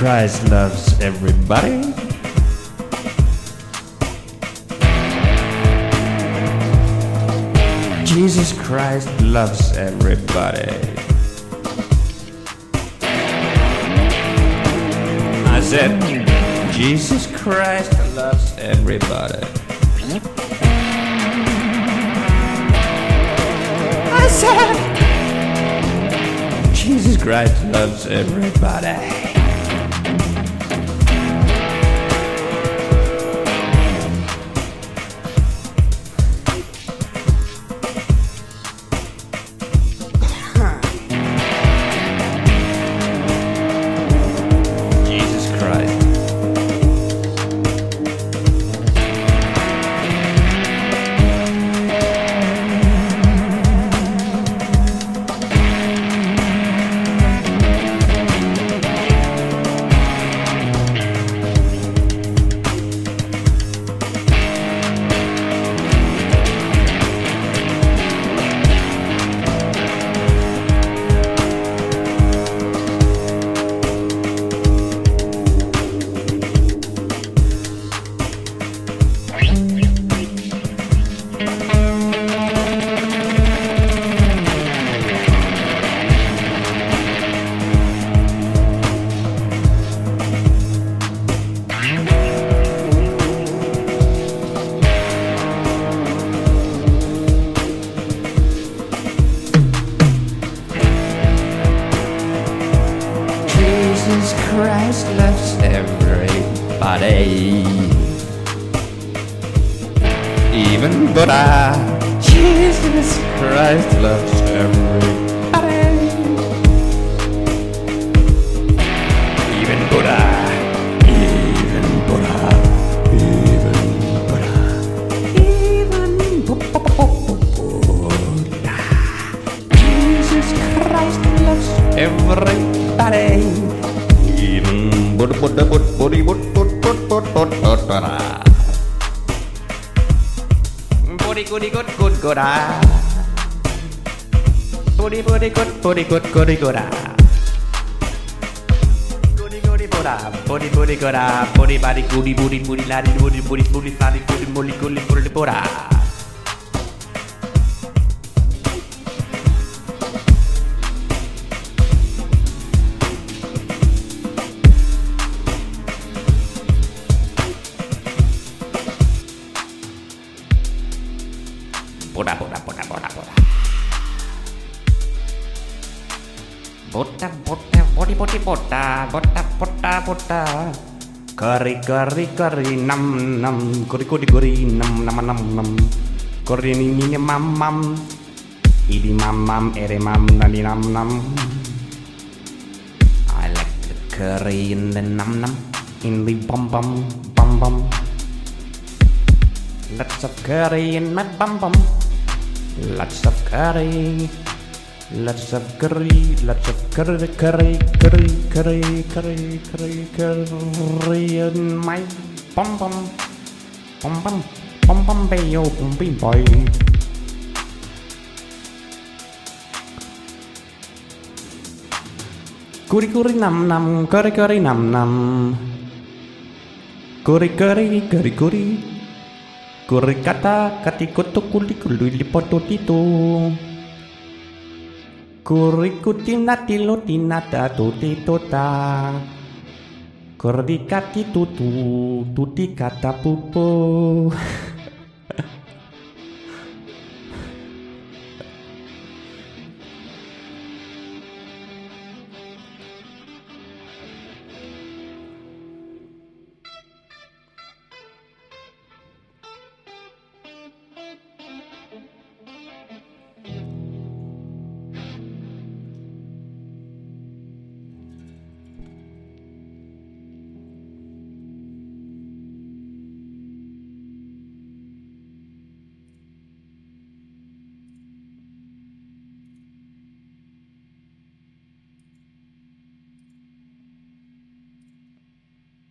Christ loves everybody. Jesus Christ loves everybody. I said, Jesus Christ loves everybody. I said, Jesus Christ loves everybody. Jesus Christ loves everybody. Even Buddha. Jesus Christ loves everybody. Even Buddha. Even Buddha. Even Buddha. Even Buddha. Jesus Christ loves everybody. Buddha, Buddha, Buddha, Buddha, Buddha, Buddha, Buddha, Buddha, goody, good, good, good, Buddha, Buddha, good, Buddha, good, goody, good, Goody, goody, Buddha, Buddha, Buddha, good, Buddha, body, goody, booty, booty, laddie, booty, booty, booty, laddie, booty, booty, goody, booty, Buddha. Buddha, Buddha, Buddha, Buddha, Buddha. Buddha, Buddha, Buddha, Buddha, Buddha, Buddha, Buddha, Buddha. Curry, curry, curry, num, num, curry, curry, curry, num, num, num, num. Curry, ni, ni, mam, mam. Idi, mam, mam, ere, mam, nani, num, num. I like the curry in the num, num, in the bum, bum, bum, bum. Lots of curry in my bum, bum. Lots of curry, lots of curry, lots of curry, curry, curry, curry, curry, curry, curry in my bum bum, bum bum, bum bum bayo, bum bim boy. Curry curry nam nam, curry curry nam nam, curry curry curry curry. Kuri kata kati koto kuli kuli lipoto tito. Kuri kutina tilo tinata tuti tota. Kuri kati tutu tuti kata pupo.